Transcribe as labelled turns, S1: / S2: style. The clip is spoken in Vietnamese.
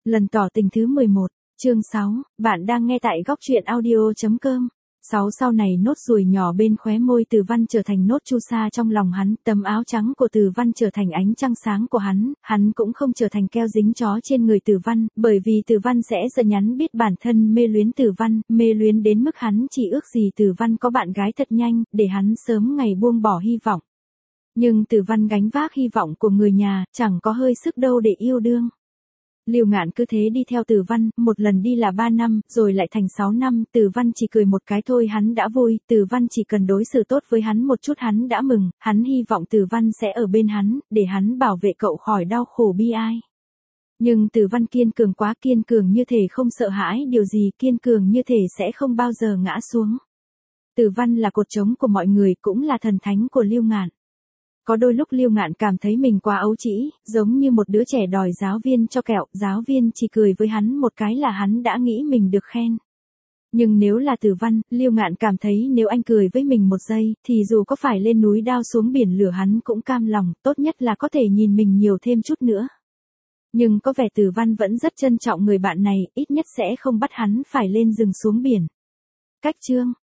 S1: Lần tỏ tình thứ 11, chương 6, bạn đang nghe tại góc truyện audio.com. Sau này nốt ruồi nhỏ bên khóe môi Từ Văn trở thành nốt chu sa trong lòng hắn, tấm áo trắng của Từ Văn trở thành ánh trăng sáng của hắn cũng không trở thành keo dính chó trên người Từ Văn, bởi vì Từ Văn sẽ giờ nhắn biết bản thân mê luyến Từ Văn, mê luyến đến mức hắn chỉ ước gì Từ Văn có bạn gái thật nhanh, để hắn sớm ngày buông bỏ hy vọng. Nhưng Từ Văn gánh vác hy vọng của người nhà, chẳng có hơi sức đâu để yêu đương. Lưu Ngạn cứ thế đi theo Từ Văn, một lần đi là 3 năm, rồi lại thành 6 năm, Từ Văn chỉ cười một cái thôi hắn đã vui, Từ Văn chỉ cần đối xử tốt với hắn một chút hắn đã mừng, hắn hy vọng Từ Văn sẽ ở bên hắn, để hắn bảo vệ cậu khỏi đau khổ bi ai. Nhưng Từ Văn kiên cường quá, kiên cường như thể không sợ hãi điều gì, kiên cường như thể sẽ không bao giờ ngã xuống. Từ Văn là cột trống của mọi người, cũng là thần thánh của Lưu Ngạn. Có đôi lúc Lưu Ngạn cảm thấy mình quá ấu trĩ, giống như một đứa trẻ đòi giáo viên cho kẹo, giáo viên chỉ cười với hắn một cái là hắn đã nghĩ mình được khen. Nhưng nếu là Từ Văn, Lưu Ngạn cảm thấy nếu anh cười với mình một giây, thì dù có phải lên núi đao xuống biển lửa hắn cũng cam lòng, tốt nhất là có thể nhìn mình nhiều thêm chút nữa. Nhưng có vẻ Từ Văn vẫn rất trân trọng người bạn này, ít nhất sẽ không bắt hắn phải lên rừng xuống biển. Cách chương